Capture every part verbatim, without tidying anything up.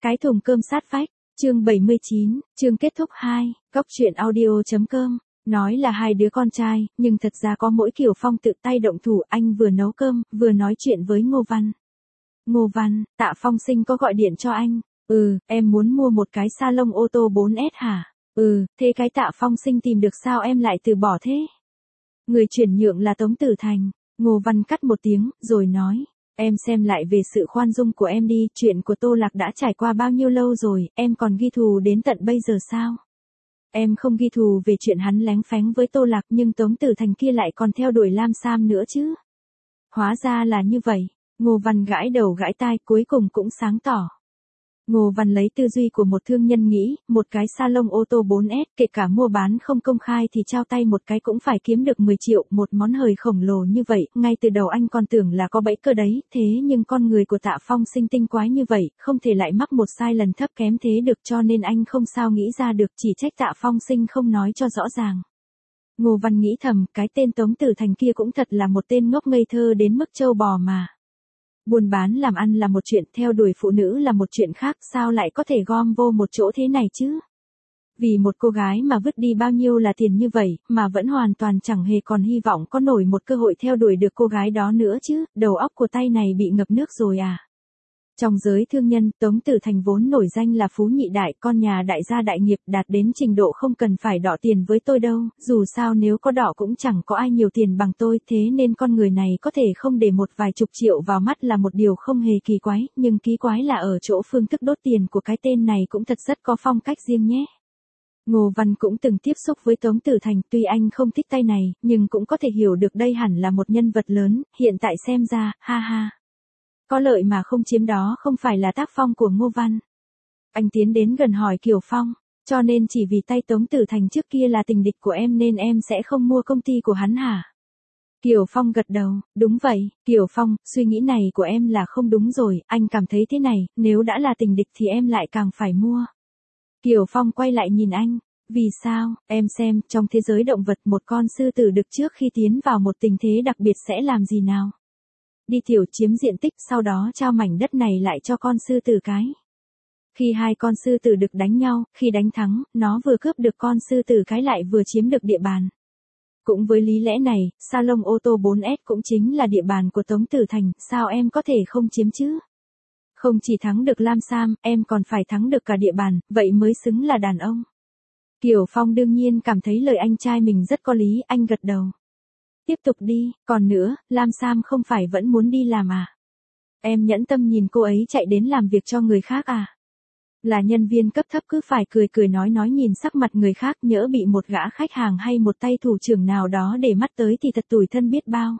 Cái thùng cơm sát vách, chương bảy mươi chín, chương kết thúc hai, góc truyện audio.com. Nói là hai đứa con trai, nhưng thật ra có mỗi Kiều Phong tự tay động thủ, anh vừa nấu cơm, vừa nói chuyện với Ngô Văn. Ngô Văn, Tạ Phong Sinh có gọi điện cho anh. Ừ, em muốn mua một cái salon ô tô bốn S hả? Ừ, thế cái Tạ Phong Sinh tìm được sao em lại từ bỏ thế? Người chuyển nhượng là Tống Tử Thành. Ngô Văn cắt một tiếng, rồi nói. Em xem lại về sự khoan dung của em đi, chuyện của Tô Lạc đã trải qua bao nhiêu lâu rồi, em còn ghi thù đến tận bây giờ sao? Em không ghi thù về chuyện hắn lén phén với Tô Lạc, nhưng Tống Tử Thành kia lại còn theo đuổi Lam Sam nữa chứ. Hóa ra là như vậy. Ngô Văn gãi đầu gãi tai, cuối cùng cũng sáng tỏ. Ngô Văn lấy tư duy của một thương nhân nghĩ, một cái salon ô tô bốn S, kể cả mua bán không công khai thì trao tay một cái cũng phải kiếm được mười triệu, một món hời khổng lồ như vậy, ngay từ đầu anh còn tưởng là có bẫy cơ đấy, thế nhưng con người của Tạ Phong Sinh tinh quái như vậy, không thể lại mắc một sai lần thấp kém thế được, cho nên anh không sao nghĩ ra được, chỉ trách Tạ Phong Sinh không nói cho rõ ràng. Ngô Văn nghĩ thầm, cái tên Tống Tử Thành kia cũng thật là một tên ngốc ngây thơ đến mức trâu bò mà. Buôn bán làm ăn là một chuyện, theo đuổi phụ nữ là một chuyện khác, sao lại có thể gom vô một chỗ thế này chứ? Vì một cô gái mà vứt đi bao nhiêu là tiền như vậy, mà vẫn hoàn toàn chẳng hề còn hy vọng có nổi một cơ hội theo đuổi được cô gái đó nữa chứ, đầu óc của tay này bị ngập nước rồi à? Trong giới thương nhân, Tống Tử Thành vốn nổi danh là phú nhị đại, con nhà đại gia đại nghiệp, đạt đến trình độ không cần phải đọ tiền với tôi đâu, dù sao nếu có đọ cũng chẳng có ai nhiều tiền bằng tôi, thế nên con người này có thể không để một vài chục triệu vào mắt là một điều không hề kỳ quái, nhưng kỳ quái là ở chỗ phương thức đốt tiền của cái tên này cũng thật rất có phong cách riêng nhé. Ngô Văn cũng từng tiếp xúc với Tống Tử Thành, tuy anh không thích tay này, nhưng cũng có thể hiểu được đây hẳn là một nhân vật lớn, hiện tại xem ra, ha ha. Có lợi mà không chiếm đó không phải là tác phong của Ngô Văn. Anh tiến đến gần hỏi Kiều Phong, cho nên chỉ vì tay Tống Tử Thành trước kia là tình địch của em nên em sẽ không mua công ty của hắn hả? Kiều Phong gật đầu, đúng vậy, Kiều Phong, suy nghĩ này của em là không đúng rồi, anh cảm thấy thế này, nếu đã là tình địch thì em lại càng phải mua. Kiều Phong quay lại nhìn anh, vì sao, em xem, trong thế giới động vật một con sư tử đực trước khi tiến vào một tình thế đặc biệt sẽ làm gì nào? Đi tiểu chiếm diện tích, sau đó trao mảnh đất này lại cho con sư tử cái. Khi hai con sư tử đực đánh nhau, khi đánh thắng, nó vừa cướp được con sư tử cái lại vừa chiếm được địa bàn. Cũng với lý lẽ này, salon ô tô bốn S cũng chính là địa bàn của Tống Tử Thành, sao em có thể không chiếm chứ? Không chỉ thắng được Lam Sam, em còn phải thắng được cả địa bàn, vậy mới xứng là đàn ông. Kiều Phong đương nhiên cảm thấy lời anh trai mình rất có lý, anh gật đầu. Tiếp tục đi, còn nữa, Lam Sam không phải vẫn muốn đi làm à? Em nhẫn tâm nhìn cô ấy chạy đến làm việc cho người khác à? Là nhân viên cấp thấp cứ phải cười cười nói nói nhìn sắc mặt người khác, nhỡ bị một gã khách hàng hay một tay thủ trưởng nào đó để mắt tới thì thật tủi thân biết bao.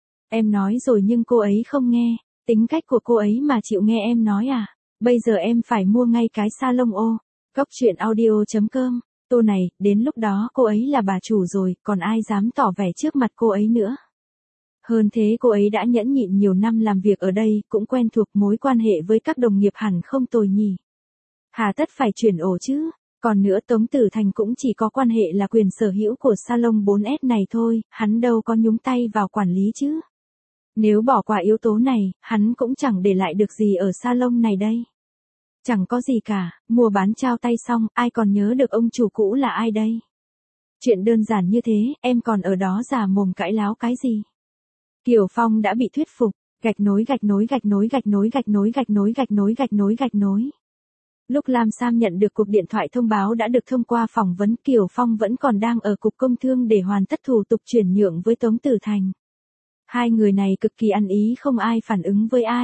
Em nói rồi nhưng cô ấy không nghe, tính cách của cô ấy mà chịu nghe em nói à? Bây giờ em phải mua ngay cái salon ô. Góc truyện audio.com. Tô này, đến lúc đó cô ấy là bà chủ rồi, còn ai dám tỏ vẻ trước mặt cô ấy nữa. Hơn thế cô ấy đã nhẫn nhịn nhiều năm làm việc ở đây, cũng quen thuộc mối quan hệ với các đồng nghiệp hẳn không tồi nhỉ. Hà tất phải chuyển ổ chứ, còn nữa Tống Tử Thành cũng chỉ có quan hệ là quyền sở hữu của salon bốn S này thôi, hắn đâu có nhúng tay vào quản lý chứ. Nếu bỏ qua yếu tố này, hắn cũng chẳng để lại được gì ở salon này đây. Chẳng có gì cả, mua bán trao tay xong, ai còn nhớ được ông chủ cũ là ai đây? Chuyện đơn giản như thế, em còn ở đó giả mồm cãi láo cái gì? Kiều Phong đã bị thuyết phục, gạch nối gạch nối gạch nối gạch nối gạch nối gạch nối gạch nối gạch nối gạch nối. Lúc Lam Sam nhận được cuộc điện thoại thông báo đã được thông qua phỏng vấn, Kiều Phong vẫn còn đang ở cục công thương để hoàn tất thủ tục chuyển nhượng với Tống Tử Thành. Hai người này cực kỳ ăn ý, không ai phản ứng với ai.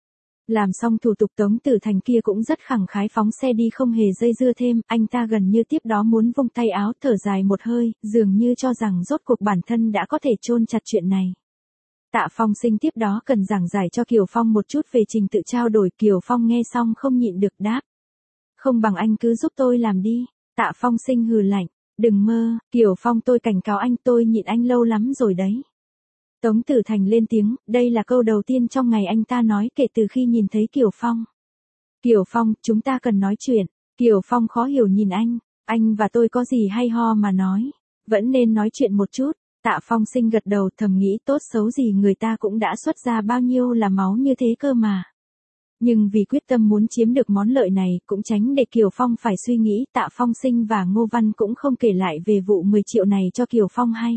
Làm xong thủ tục Tống Tử Thành kia cũng rất khẳng khái phóng xe đi không hề dây dưa thêm, anh ta gần như tiếp đó muốn vung tay áo thở dài một hơi, dường như cho rằng rốt cuộc bản thân đã có thể chôn chặt chuyện này. Tạ Phong Sinh tiếp đó cần giảng giải cho Kiều Phong một chút về trình tự trao đổi, Kiều Phong nghe xong không nhịn được đáp. Không bằng anh cứ giúp tôi làm đi. Tạ Phong Sinh hừ lạnh, đừng mơ, Kiều Phong tôi cảnh cáo anh, tôi nhịn anh lâu lắm rồi đấy. Tống Tử Thành lên tiếng, đây là câu đầu tiên trong ngày anh ta nói kể từ khi nhìn thấy Kiều Phong. Kiều Phong, chúng ta cần nói chuyện. Kiều Phong khó hiểu nhìn anh, anh và tôi có gì hay ho mà nói, vẫn nên nói chuyện một chút. Tạ Phong Sinh gật đầu thầm nghĩ tốt xấu gì người ta cũng đã xuất ra bao nhiêu là máu như thế cơ mà. Nhưng vì quyết tâm muốn chiếm được món lợi này, cũng tránh để Kiều Phong phải suy nghĩ, Tạ Phong Sinh và Ngô Văn cũng không kể lại về vụ mười triệu này cho Kiều Phong hay.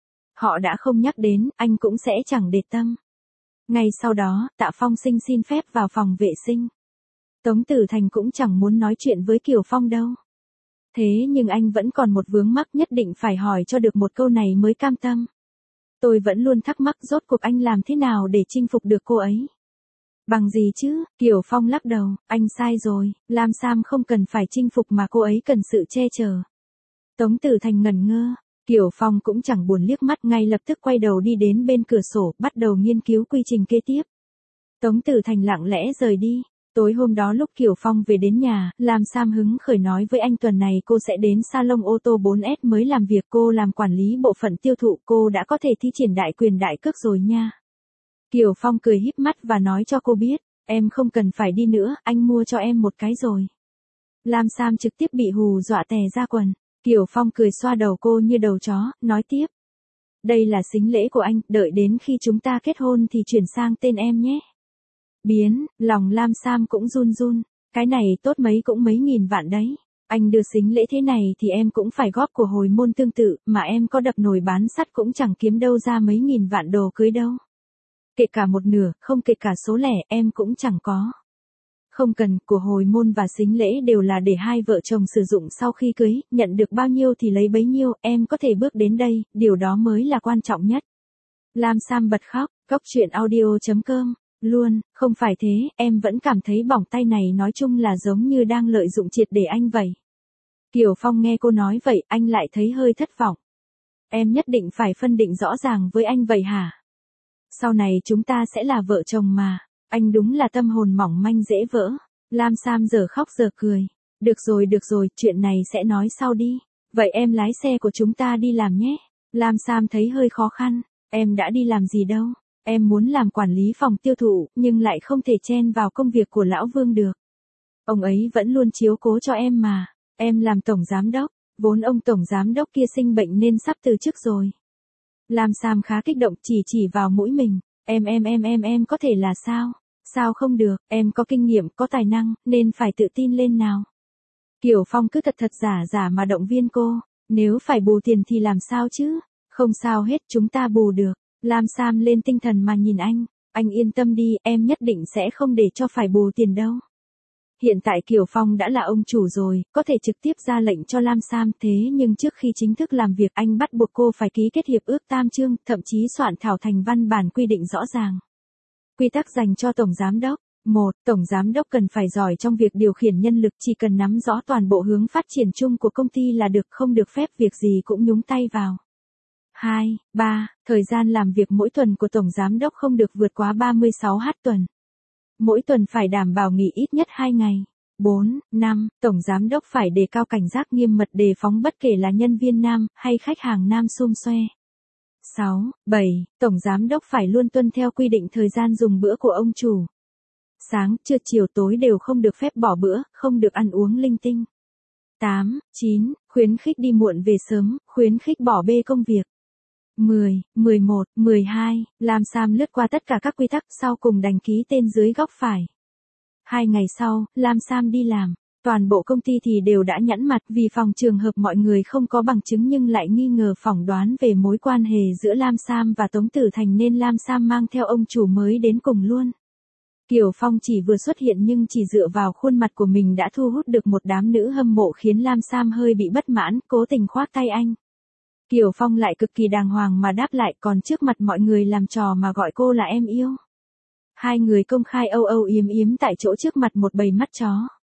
Họ đã không nhắc đến, anh cũng sẽ chẳng để tâm. Ngay sau đó, Tạ Phong Sinh xin phép vào phòng vệ sinh. Tống Tử Thành cũng chẳng muốn nói chuyện với Kiều Phong đâu. Thế nhưng anh vẫn còn một vướng mắc nhất định phải hỏi cho được một câu này mới cam tâm. Tôi vẫn luôn thắc mắc rốt cuộc anh làm thế nào để chinh phục được cô ấy. Bằng gì chứ, Kiều Phong lắc đầu, anh sai rồi, Lam Sam không cần phải chinh phục mà cô ấy cần sự che chở. Tống Tử Thành ngẩn ngơ, Kiều Phong cũng chẳng buồn liếc mắt, ngay lập tức quay đầu đi đến bên cửa sổ, bắt đầu nghiên cứu quy trình kế tiếp. Tống Tử Thành lặng lẽ rời đi. Tối hôm đó lúc Kiều Phong về đến nhà, Lam Sam hứng khởi nói với anh tuần này cô sẽ đến salon ô tô bốn S mới làm việc, cô làm quản lý bộ phận tiêu thụ, cô đã có thể thi triển đại quyền đại cước rồi nha. Kiều Phong cười híp mắt và nói cho cô biết, em không cần phải đi nữa, anh mua cho em một cái rồi. Lam Sam trực tiếp bị hù dọa tè ra quần. Kiều Phong cười xoa đầu cô như đầu chó, nói tiếp. Đây là sính lễ của anh, đợi đến khi chúng ta kết hôn thì chuyển sang tên em nhé. Biến, lòng Lam Sam cũng run run, cái này tốt mấy cũng mấy nghìn vạn đấy. Anh đưa sính lễ thế này thì em cũng phải góp của hồi môn tương tự, mà em có đập nồi bán sắt cũng chẳng kiếm đâu ra mấy nghìn vạn đồ cưới đâu. Kể cả một nửa, không kể cả số lẻ, em cũng chẳng có. Không cần, của hồi môn và sính lễ đều là để hai vợ chồng sử dụng sau khi cưới, nhận được bao nhiêu thì lấy bấy nhiêu, em có thể bước đến đây, điều đó mới là quan trọng nhất. Lam Sam bật khóc, cốc truyện audio chấm com. Luôn, không phải thế, em vẫn cảm thấy bỏng tay này nói chung là giống như đang lợi dụng triệt để anh vậy. Kiều Phong nghe cô nói vậy, anh lại thấy hơi thất vọng. Em nhất định phải phân định rõ ràng với anh vậy hả? Sau này chúng ta sẽ là vợ chồng mà, anh đúng là tâm hồn mỏng manh dễ vỡ. Lam Sam giờ khóc giờ cười. Được rồi được rồi, chuyện này sẽ nói sau đi. Vậy em lái xe của chúng ta đi làm nhé. Lam Sam thấy hơi khó khăn, em đã đi làm gì đâu. Em muốn làm quản lý phòng tiêu thụ, nhưng lại không thể chen vào công việc của Lão Vương được. Ông ấy vẫn luôn chiếu cố cho em mà. Em làm tổng giám đốc, vốn ông tổng giám đốc kia sinh bệnh nên sắp từ chức rồi. Lam Sam khá kích động, chỉ chỉ vào mũi mình. Em em em em em có thể là sao? Sao không được, em có kinh nghiệm, có tài năng, nên phải tự tin lên nào. Kiều Phong cứ thật thật giả giả mà động viên cô. Nếu phải bù tiền thì làm sao chứ? Không sao hết, chúng ta bù được. Lam Sam lên tinh thần mà nhìn anh, anh yên tâm đi, em nhất định sẽ không để cho phải bù tiền đâu. Hiện tại Kiều Phong đã là ông chủ rồi, có thể trực tiếp ra lệnh cho Lam Sam, thế nhưng trước khi chính thức làm việc anh bắt buộc cô phải ký kết hiệp ước tam chương, thậm chí soạn thảo thành văn bản quy định rõ ràng. Quy tắc dành cho Tổng Giám đốc. một. Tổng Giám đốc cần phải giỏi trong việc điều khiển nhân lực, chỉ cần nắm rõ toàn bộ hướng phát triển chung của công ty là được, không được phép việc gì cũng nhúng tay vào. hai, ba. Thời gian làm việc mỗi tuần của Tổng Giám đốc không được vượt quá ba mươi sáu h tuần. Mỗi tuần phải đảm bảo nghỉ ít nhất hai ngày. bốn, năm. Tổng Giám đốc phải đề cao cảnh giác nghiêm mật đề phóng bất kể là nhân viên nam hay khách hàng nam xum xoe. sáu, bảy. Tổng Giám đốc phải luôn tuân theo quy định thời gian dùng bữa của ông chủ. Sáng, trưa, chiều, tối đều không được phép bỏ bữa, không được ăn uống linh tinh. tám, chín. Khuyến khích đi muộn về sớm, khuyến khích bỏ bê công việc. mười, mười một, mười hai. Lam Sam lướt qua tất cả các quy tắc, sau cùng đành ký tên dưới góc phải. Hai ngày sau, Lam Sam đi làm. Toàn bộ công ty thì đều đã nhẵn mặt vì phòng trường hợp mọi người không có bằng chứng nhưng lại nghi ngờ phỏng đoán về mối quan hệ giữa Lam Sam và Tống Tử Thành nên Lam Sam mang theo ông chủ mới đến cùng luôn. Kiều Phong chỉ vừa xuất hiện nhưng chỉ dựa vào khuôn mặt của mình đã thu hút được một đám nữ hâm mộ khiến Lam Sam hơi bị bất mãn, cố tình khoác tay anh. Kiều Phong lại cực kỳ đàng hoàng mà đáp lại, còn trước mặt mọi người làm trò mà gọi cô là em yêu. Hai người công khai âu âu yếm yếm tại chỗ trước mặt một bầy mắt chó.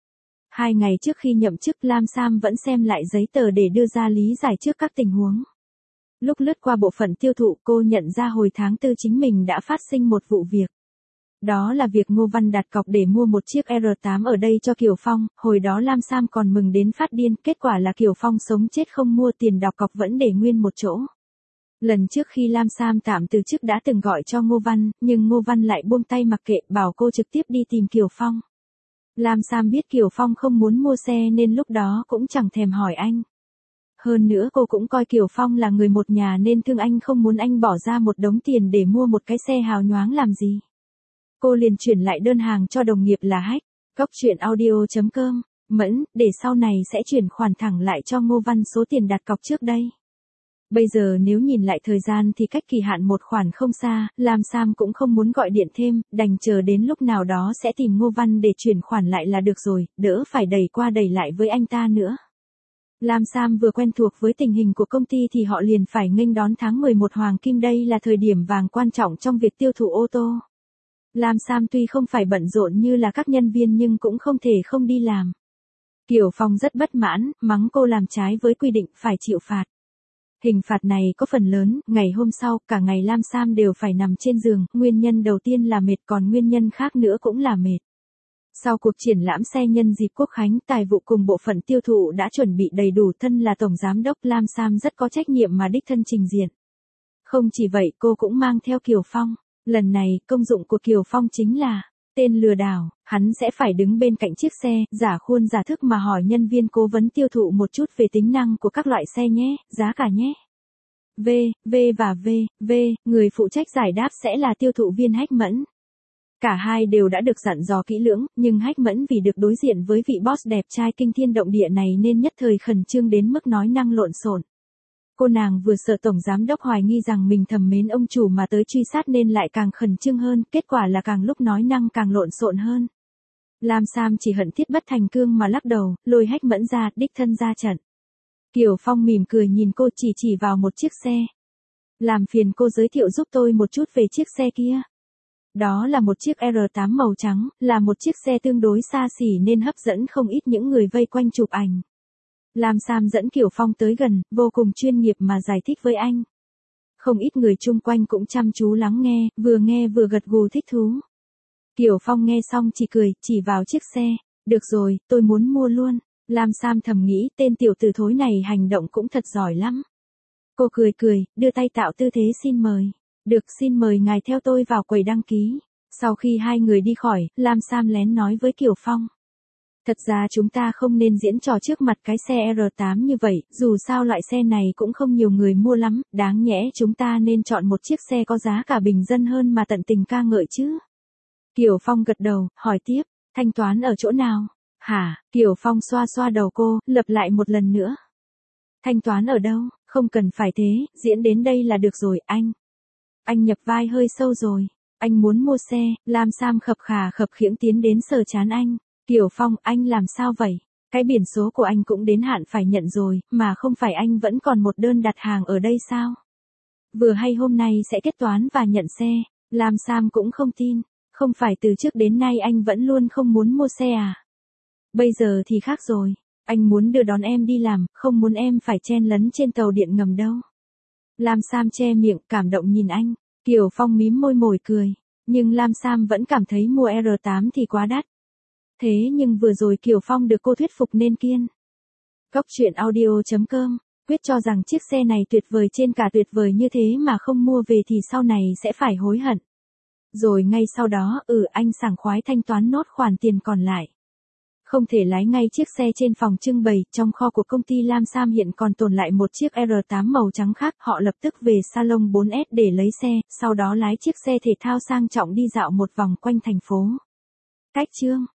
Hai ngày trước khi nhậm chức, Lam Sam vẫn xem lại giấy tờ để đưa ra lý giải trước các tình huống. Lúc lướt qua bộ phận tiêu thụ, cô nhận ra hồi tháng tư chính mình đã phát sinh một vụ việc. Đó là việc Ngô Văn đặt cọc để mua một chiếc R tám ở đây cho Kiều Phong, hồi đó Lam Sam còn mừng đến phát điên, kết quả là Kiều Phong sống chết không mua, tiền đặt cọc vẫn để nguyên một chỗ. Lần trước khi Lam Sam tạm từ chức đã từng gọi cho Ngô Văn, nhưng Ngô Văn lại buông tay mặc kệ, bảo cô trực tiếp đi tìm Kiều Phong. Lam Sam biết Kiều Phong không muốn mua xe nên lúc đó cũng chẳng thèm hỏi anh. Hơn nữa cô cũng coi Kiều Phong là người một nhà nên thương anh, không muốn anh bỏ ra một đống tiền để mua một cái xe hào nhoáng làm gì. Cô liền chuyển lại đơn hàng cho đồng nghiệp là Hách. Cóc truyện audio chấm com. Mẫn, để sau này sẽ chuyển khoản thẳng lại cho Ngô Văn số tiền đặt cọc trước đây. Bây giờ nếu nhìn lại thời gian thì cách kỳ hạn một khoản không xa, Lam Sam cũng không muốn gọi điện thêm, đành chờ đến lúc nào đó sẽ tìm Ngô Văn để chuyển khoản lại là được rồi, đỡ phải đẩy qua đẩy lại với anh ta nữa. Lam Sam vừa quen thuộc với tình hình của công ty thì họ liền phải nghênh đón tháng mười một hoàng kim, đây là thời điểm vàng quan trọng trong việc tiêu thụ ô tô. Lam Sam tuy không phải bận rộn như là các nhân viên nhưng cũng không thể không đi làm. Kiều Phong rất bất mãn, mắng cô làm trái với quy định phải chịu phạt. Hình phạt này có phần lớn, ngày hôm sau, cả ngày Lam Sam đều phải nằm trên giường, nguyên nhân đầu tiên là mệt còn nguyên nhân khác nữa cũng là mệt. Sau cuộc triển lãm xe nhân dịp Quốc khánh, tài vụ cùng bộ phận tiêu thụ đã chuẩn bị đầy đủ, thân là tổng giám đốc Lam Sam rất có trách nhiệm mà đích thân trình diện. Không chỉ vậy cô cũng mang theo Kiều Phong, lần này công dụng của Kiều Phong chính là tên lừa đảo, hắn sẽ phải đứng bên cạnh chiếc xe, giả khuôn giả thức mà hỏi nhân viên cố vấn tiêu thụ một chút về tính năng của các loại xe nhé, giá cả nhé. V, V và V, V, người phụ trách giải đáp sẽ là tiêu thụ viên Hách Mẫn. Cả hai đều đã được dặn dò kỹ lưỡng, nhưng Hách Mẫn vì được đối diện với vị boss đẹp trai kinh thiên động địa này nên nhất thời khẩn trương đến mức nói năng lộn xộn. Cô nàng vừa sợ tổng giám đốc hoài nghi rằng mình thầm mến ông chủ mà tới truy sát nên lại càng khẩn trương hơn, kết quả là càng lúc nói năng càng lộn xộn hơn. Lam Sam chỉ hận thiết bất thành cương mà lắc đầu, lôi Hách Mẫn ra, đích thân ra trận. Kiều Phong mỉm cười nhìn cô, chỉ chỉ vào một chiếc xe. Làm phiền cô giới thiệu giúp tôi một chút về chiếc xe kia. Đó là một chiếc R tám màu trắng, là một chiếc xe tương đối xa xỉ nên hấp dẫn không ít những người vây quanh chụp ảnh. Lam Sam dẫn Kiều Phong tới gần, vô cùng chuyên nghiệp mà giải thích với anh. Không ít người chung quanh cũng chăm chú lắng nghe, vừa nghe vừa gật gù thích thú. Kiều Phong nghe xong chỉ cười, chỉ vào chiếc xe. Được rồi, tôi muốn mua luôn. Lam Sam thầm nghĩ tên tiểu tử thối này hành động cũng thật giỏi lắm. Cô cười cười, đưa tay tạo tư thế xin mời. Được, xin mời ngài theo tôi vào quầy đăng ký. Sau khi hai người đi khỏi, Lam Sam lén nói với Kiều Phong. Thật ra chúng ta không nên diễn trò trước mặt cái xe R tám như vậy, dù sao loại xe này cũng không nhiều người mua lắm, đáng nhẽ chúng ta nên chọn một chiếc xe có giá cả bình dân hơn mà tận tình ca ngợi chứ. Kiều Phong gật đầu, hỏi tiếp, thanh toán ở chỗ nào? Hả? Kiều Phong xoa xoa đầu cô, lặp lại một lần nữa. Thanh toán ở đâu? Không cần phải thế, diễn đến đây là được rồi, anh. Anh nhập vai hơi sâu rồi. Anh muốn mua xe. Lam Sam khập khà khập khiễng tiến đến sờ chán anh. Kiều Phong, anh làm sao vậy? Cái biển số của anh cũng đến hạn phải nhận rồi, mà không phải anh vẫn còn một đơn đặt hàng ở đây sao? Vừa hay hôm nay sẽ kết toán và nhận xe. Lam Sam cũng không tin. Không phải từ trước đến nay anh vẫn luôn không muốn mua xe à? Bây giờ thì khác rồi. Anh muốn đưa đón em đi làm, không muốn em phải chen lấn trên tàu điện ngầm đâu. Lam Sam che miệng, cảm động nhìn anh. Kiều Phong mím môi mồi cười. Nhưng Lam Sam vẫn cảm thấy mua R tám thì quá đắt. Thế nhưng vừa rồi Kiều Phong được cô thuyết phục nên kiên. Cóc truyện audio chấm com, quyết cho rằng chiếc xe này tuyệt vời trên cả tuyệt vời như thế mà không mua về thì sau này sẽ phải hối hận. Rồi ngay sau đó, ừ anh sảng khoái thanh toán nốt khoản tiền còn lại. Không thể lái ngay chiếc xe trên phòng trưng bày, trong kho của công ty Lam Sam hiện còn tồn lại một chiếc R tám màu trắng khác, họ lập tức về salon bốn S để lấy xe, sau đó lái chiếc xe thể thao sang trọng đi dạo một vòng quanh thành phố. Cách chương